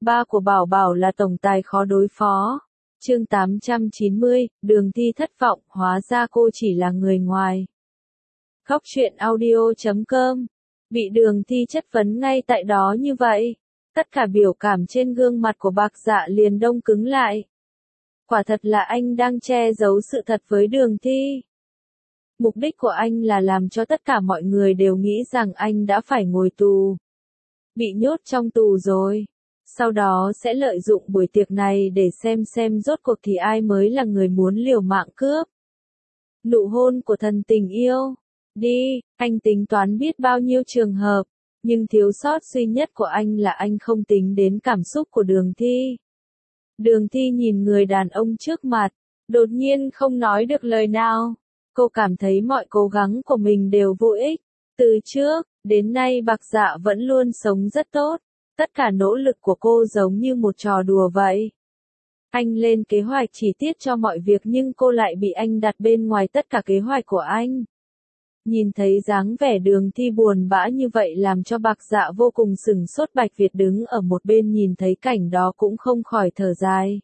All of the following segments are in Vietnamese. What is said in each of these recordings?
Ba của Bảo Bảo là tổng tài khó đối phó. Chương 890, Đường Thi thất vọng, hóa ra cô chỉ là người ngoài. Góc truyện audio.com. Bị Đường Thi chất vấn ngay tại đó như vậy, tất cả biểu cảm trên gương mặt của Bạc Dạ liền đông cứng lại. Quả thật là anh đang che giấu sự thật với Đường Thi. Mục đích của anh là làm cho tất cả mọi người đều nghĩ rằng anh đã phải ngồi tù. Bị nhốt trong tù rồi. Sau đó sẽ lợi dụng buổi tiệc này để xem rốt cuộc thì ai mới là người muốn liều mạng cướp. Nụ hôn của thần tình yêu. Đi, anh tính toán biết bao nhiêu trường hợp, nhưng thiếu sót duy nhất của anh là anh không tính đến cảm xúc của Đường Thi. Đường Thi nhìn người đàn ông trước mặt, đột nhiên không nói được lời nào. Cô cảm thấy mọi cố gắng của mình đều vô ích. Từ trước đến nay Bạc Dạ vẫn luôn sống rất tốt. Tất cả nỗ lực của cô giống như một trò đùa vậy. Anh lên kế hoạch chi tiết cho mọi việc nhưng cô lại bị anh đặt bên ngoài tất cả kế hoạch của anh. Nhìn thấy dáng vẻ Đường Thi buồn bã như vậy làm cho Bạc Dạ vô cùng sửng sốt. Bạch Việt đứng ở một bên nhìn thấy cảnh đó cũng không khỏi thở dài.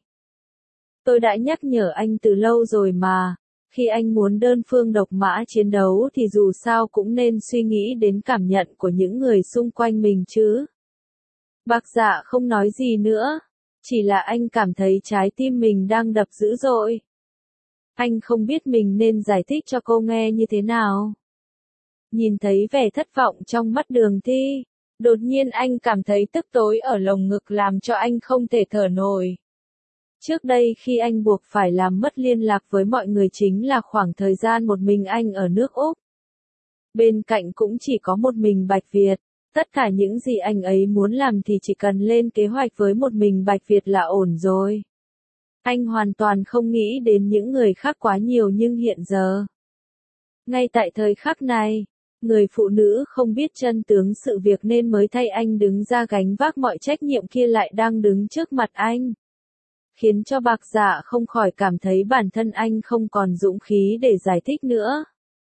Tôi đã nhắc nhở anh từ lâu rồi mà. Khi anh muốn đơn phương độc mã chiến đấu thì dù sao cũng nên suy nghĩ đến cảm nhận của những người xung quanh mình chứ. Bạc Dạ không nói gì nữa, chỉ là anh cảm thấy trái tim mình đang đập dữ dội. Anh không biết mình nên giải thích cho cô nghe như thế nào. Nhìn thấy vẻ thất vọng trong mắt Đường Thi, đột nhiên anh cảm thấy tức tối ở lồng ngực làm cho anh không thể thở nổi. Trước đây khi anh buộc phải làm mất liên lạc với mọi người chính là khoảng thời gian một mình anh ở nước Úc. Bên cạnh cũng chỉ có một mình Bạch Việt. Tất cả những gì anh ấy muốn làm thì chỉ cần lên kế hoạch với một mình Bạch Việt là ổn rồi. Anh hoàn toàn không nghĩ đến những người khác quá nhiều nhưng hiện giờ. Ngay tại thời khắc này, người phụ nữ không biết chân tướng sự việc nên mới thay anh đứng ra gánh vác mọi trách nhiệm kia lại đang đứng trước mặt anh. Khiến cho Bạc Dạ không khỏi cảm thấy bản thân anh không còn dũng khí để giải thích nữa.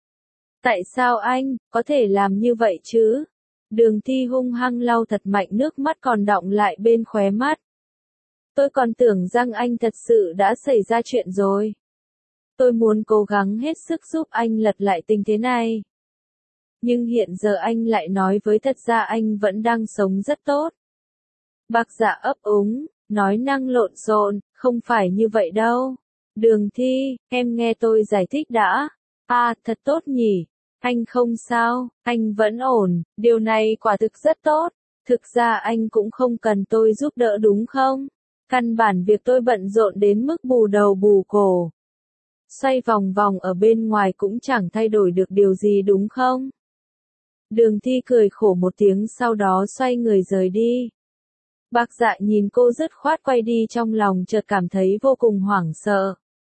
Tại sao anh có thể làm như vậy chứ? Đường Thi hung hăng lau thật mạnh nước mắt còn đọng lại bên khóe mắt. Tôi còn tưởng rằng anh thật sự đã xảy ra chuyện rồi. Tôi muốn cố gắng hết sức giúp anh lật lại tình thế này. Nhưng hiện giờ anh lại nói với thật ra anh vẫn đang sống rất tốt. Bạc Dạ ấp úng, nói năng lộn xộn, không phải như vậy đâu. Đường Thi, em nghe tôi giải thích đã. À, thật tốt nhỉ. Anh không sao, anh vẫn ổn, điều này quả thực rất tốt. Thực ra anh cũng không cần tôi giúp đỡ đúng không? Căn bản việc tôi bận rộn đến mức bù đầu bù cổ. Xoay vòng vòng ở bên ngoài cũng chẳng thay đổi được điều gì đúng không? Đường Thi cười khổ một tiếng sau đó xoay người rời đi. Bạc Dạ nhìn cô dứt khoát quay đi trong lòng chợt cảm thấy vô cùng hoảng sợ.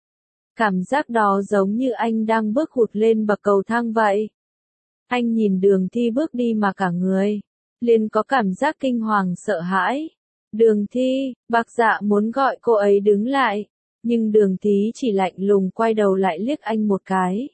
Cảm giác đó giống như anh đang bước hụt lên bậc cầu thang vậy. Anh nhìn Đường Thi bước đi mà cả người liền có cảm giác kinh hoàng sợ hãi. Đường Thi, Bạc Dạ muốn gọi cô ấy đứng lại, nhưng Đường Thi chỉ lạnh lùng quay đầu lại liếc anh một cái.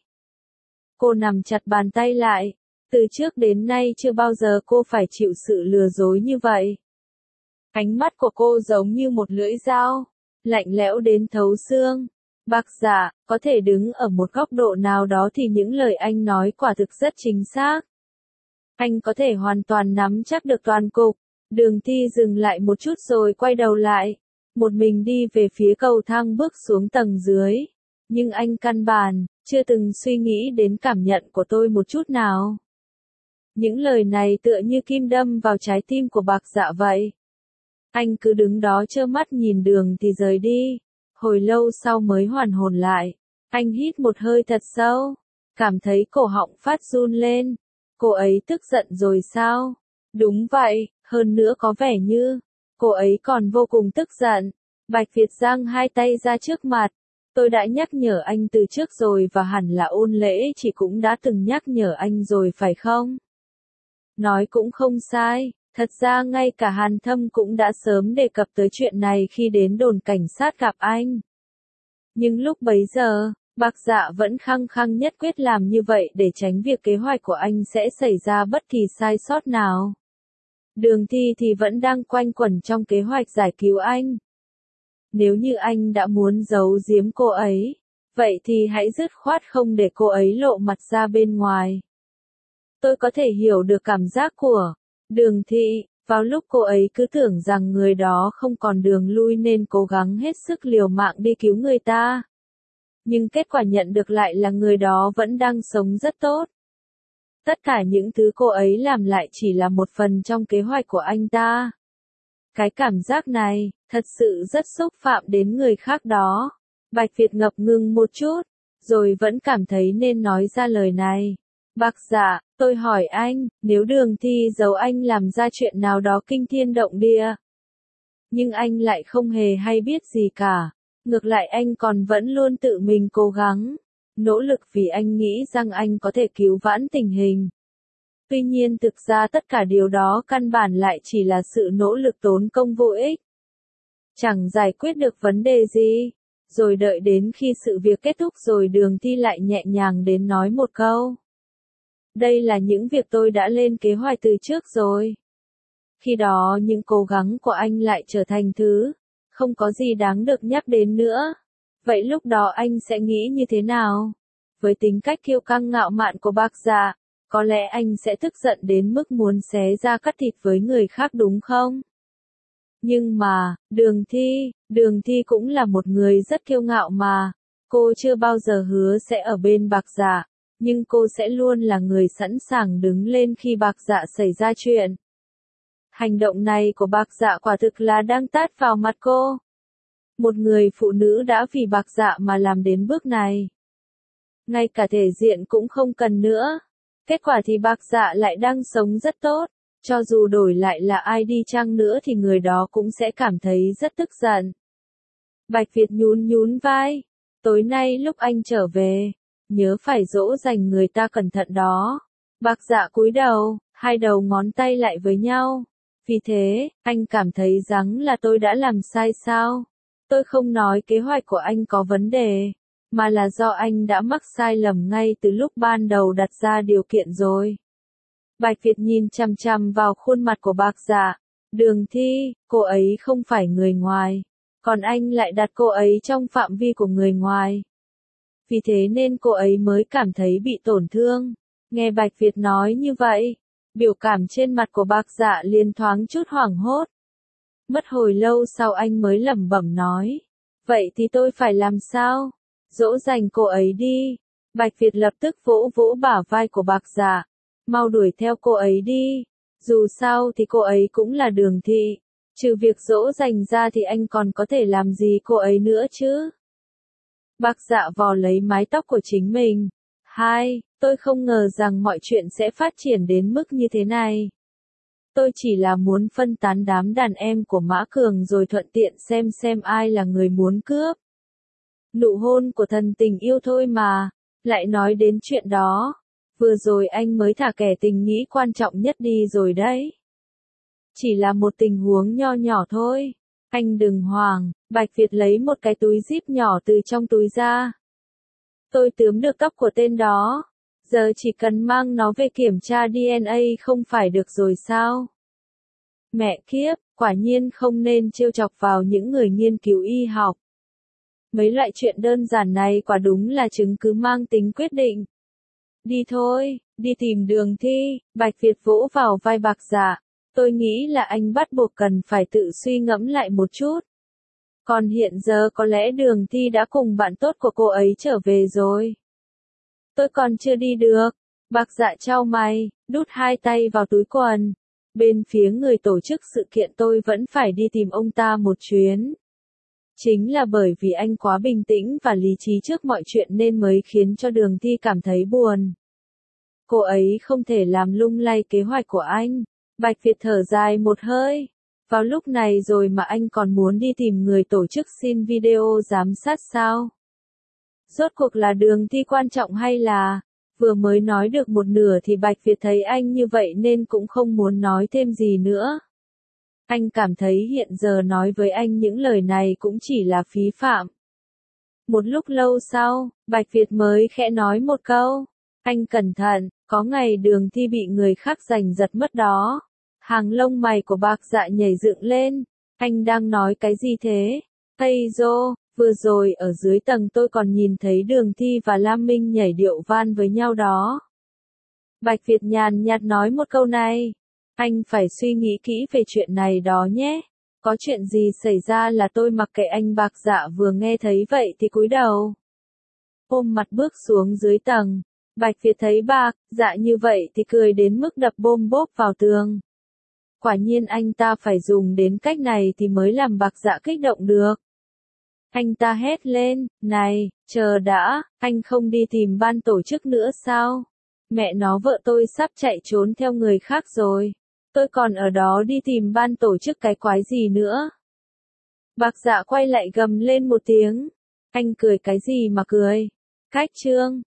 Cô nắm chặt bàn tay lại, từ trước đến nay chưa bao giờ cô phải chịu sự lừa dối như vậy. Ánh mắt của cô giống như một lưỡi dao, lạnh lẽo đến thấu xương. Bạc Dạ, có thể đứng ở một góc độ nào đó thì những lời anh nói quả thực rất chính xác. Anh có thể hoàn toàn nắm chắc được toàn cục. Đường Thi dừng lại một chút rồi quay đầu lại. Một mình đi về phía cầu thang bước xuống tầng dưới. Nhưng anh căn bản chưa từng suy nghĩ đến cảm nhận của tôi một chút nào. Những lời này tựa như kim đâm vào trái tim của Bạc Dạ vậy. Anh cứ đứng đó trơ mắt nhìn Đường Thi rời đi. Hồi lâu sau mới hoàn hồn lại. Anh hít một hơi thật sâu. Cảm thấy cổ họng phát run lên. Cô ấy tức giận rồi sao? Đúng vậy, hơn nữa có vẻ như cô ấy còn vô cùng tức giận. Bạch Việt giang hai tay ra trước mặt. Tôi đã nhắc nhở anh từ trước rồi và hẳn là Ôn Lễ chỉ cũng đã từng nhắc nhở anh rồi phải không? Nói cũng không sai. Thật ra ngay cả Hàn Thâm cũng đã sớm đề cập tới chuyện này khi đến đồn cảnh sát gặp anh. Nhưng lúc bấy giờ, Bạc Dạ vẫn khăng khăng nhất quyết làm như vậy để tránh việc kế hoạch của anh sẽ xảy ra bất kỳ sai sót nào. Đường Thi thì vẫn đang quanh quẩn trong kế hoạch giải cứu anh. Nếu như anh đã muốn giấu giếm cô ấy, vậy thì hãy dứt khoát không để cô ấy lộ mặt ra bên ngoài. Tôi có thể hiểu được cảm giác của Đường Thị, vào lúc cô ấy cứ tưởng rằng người đó không còn đường lui nên cố gắng hết sức liều mạng đi cứu người ta. Nhưng kết quả nhận được lại là người đó vẫn đang sống rất tốt. Tất cả những thứ cô ấy làm lại chỉ là một phần trong kế hoạch của anh ta. Cái cảm giác này, thật sự rất xúc phạm đến người khác đó. Bạch Việt ngập ngừng một chút, rồi vẫn cảm thấy nên nói ra lời này. Bác Dạ, tôi hỏi anh, nếu Đường Thi giấu anh làm ra chuyện nào đó kinh thiên động địa, nhưng anh lại không hề hay biết gì cả. Ngược lại anh còn vẫn luôn tự mình cố gắng, nỗ lực vì anh nghĩ rằng anh có thể cứu vãn tình hình. Tuy nhiên thực ra tất cả điều đó căn bản lại chỉ là sự nỗ lực tốn công vô ích. Chẳng giải quyết được vấn đề gì. Rồi đợi đến khi sự việc kết thúc rồi Đường Thi lại nhẹ nhàng đến nói một câu. Đây là những việc tôi đã lên kế hoạch từ trước rồi. Khi đó những cố gắng của anh lại trở thành thứ không có gì đáng được nhắc đến nữa. Vậy lúc đó anh sẽ nghĩ như thế nào? Với tính cách kiêu căng ngạo mạn của bác Dạ, có lẽ anh sẽ tức giận đến mức muốn xé ra cắt thịt với người khác đúng không? Nhưng mà, Đường Thi cũng là một người rất kiêu ngạo mà. Cô chưa bao giờ hứa sẽ ở bên bác Dạ, nhưng cô sẽ luôn là người sẵn sàng đứng lên khi bác Dạ xảy ra chuyện. Hành động này của bác Dạ quả thực là đang tát vào mặt cô. Một người phụ nữ đã vì bác Dạ mà làm đến bước này. Ngay cả thể diện cũng không cần nữa. Kết quả thì bác Dạ lại đang sống rất tốt. Cho dù đổi lại là ai đi chăng nữa thì người đó cũng sẽ cảm thấy rất tức giận. Bạch Việt nhún nhún vai. Tối nay lúc anh trở về, nhớ phải dỗ dành người ta cẩn thận đó. Bác Dạ cúi đầu, hai đầu ngón tay lại với nhau. Vì thế, anh cảm thấy rằng là tôi đã làm sai sao? Tôi không nói kế hoạch của anh có vấn đề, mà là do anh đã mắc sai lầm ngay từ lúc ban đầu đặt ra điều kiện rồi. Bạch Việt nhìn chằm chằm vào khuôn mặt của bác Dạ. Đường Thi, cô ấy không phải người ngoài, còn anh lại đặt cô ấy trong phạm vi của người ngoài. Vì thế nên cô ấy mới cảm thấy bị tổn thương. Nghe Bạch Việt nói như vậy, biểu cảm trên mặt của bác Dạ liền thoáng chút hoảng hốt. Mất hồi lâu sau anh mới lẩm bẩm nói. Vậy thì tôi phải làm sao? Dỗ dành cô ấy đi. Bạch Việt lập tức vỗ vỗ bả vai của bác Dạ. Mau đuổi theo cô ấy đi. Dù sao thì cô ấy cũng là Đường Thị. Trừ việc dỗ dành ra thì anh còn có thể làm gì cô ấy nữa chứ? Bác Dạ vò lấy mái tóc của chính mình. Tôi không ngờ rằng mọi chuyện sẽ phát triển đến mức như thế này. Tôi chỉ là muốn phân tán đám đàn em của Mã Cường rồi thuận tiện xem ai là người muốn cướp. Nụ hôn của thần tình yêu thôi mà, lại nói đến chuyện đó. Vừa rồi anh mới thả kẻ tình nghĩ quan trọng nhất đi rồi đấy. Chỉ là một tình huống nho nhỏ thôi. Anh đừng hoảng. Bạch Việt lấy một cái túi zip nhỏ từ trong túi ra. Tôi tóm được tóc của tên đó. Giờ chỉ cần mang nó về kiểm tra DNA không phải được rồi sao? Mẹ kiếp, quả nhiên không nên trêu chọc vào những người nghiên cứu y học. Mấy loại chuyện đơn giản này quả đúng là chứng cứ mang tính quyết định. Đi thôi, đi tìm Đường Thi. Bạch Việt vỗ vào vai bác Dạ. Tôi nghĩ là anh bắt buộc cần phải tự suy ngẫm lại một chút. Còn hiện giờ có lẽ Đường Thi đã cùng bạn tốt của cô ấy trở về rồi. Tôi còn chưa đi được. Bác Dạ chau mày, đút hai tay vào túi quần. Bên phía người tổ chức sự kiện tôi vẫn phải đi tìm ông ta một chuyến. Chính là bởi vì anh quá bình tĩnh và lý trí trước mọi chuyện nên mới khiến cho Đường Thi cảm thấy buồn. Cô ấy không thể làm lung lay kế hoạch của anh. Bạch Việt thở dài một hơi. Vào lúc này rồi mà anh còn muốn đi tìm người tổ chức xin video giám sát sao? Rốt cuộc là Đường Thi quan trọng hay là... Vừa mới nói được một nửa thì Bạch Việt thấy anh như vậy nên cũng không muốn nói thêm gì nữa. Anh cảm thấy hiện giờ nói với anh những lời này cũng chỉ là phí phạm. Một lúc lâu sau, Bạch Việt mới khẽ nói một câu. Anh cẩn thận, có ngày Đường Thi bị người khác giành giật mất đó. Hàng lông mày của Bạc Dạ nhảy dựng lên. Anh đang nói cái gì thế? Taejo, vừa rồi ở dưới tầng tôi còn nhìn thấy Đường Thi và Lam Minh nhảy điệu van với nhau đó. Bạch Việt nhàn nhạt nói một câu này. Anh phải suy nghĩ kỹ về chuyện này đó nhé. Có chuyện gì xảy ra là tôi mặc kệ anh. Bạc Dạ vừa nghe thấy vậy thì cúi đầu. Ôm mặt bước xuống dưới tầng. Bạch Việt thấy Bạc Dạ như vậy thì cười đến mức đập bôm bốp vào tường. Quả nhiên anh ta phải dùng đến cách này thì mới làm Bạc Dạ kích động được. Anh ta hét lên, này, chờ đã, anh không đi tìm ban tổ chức nữa sao? Mẹ nó vợ tôi sắp chạy trốn theo người khác rồi. Tôi còn ở đó đi tìm ban tổ chức cái quái gì nữa? Bạc Dạ quay lại gầm lên một tiếng. Anh cười cái gì mà cười? Cách trương.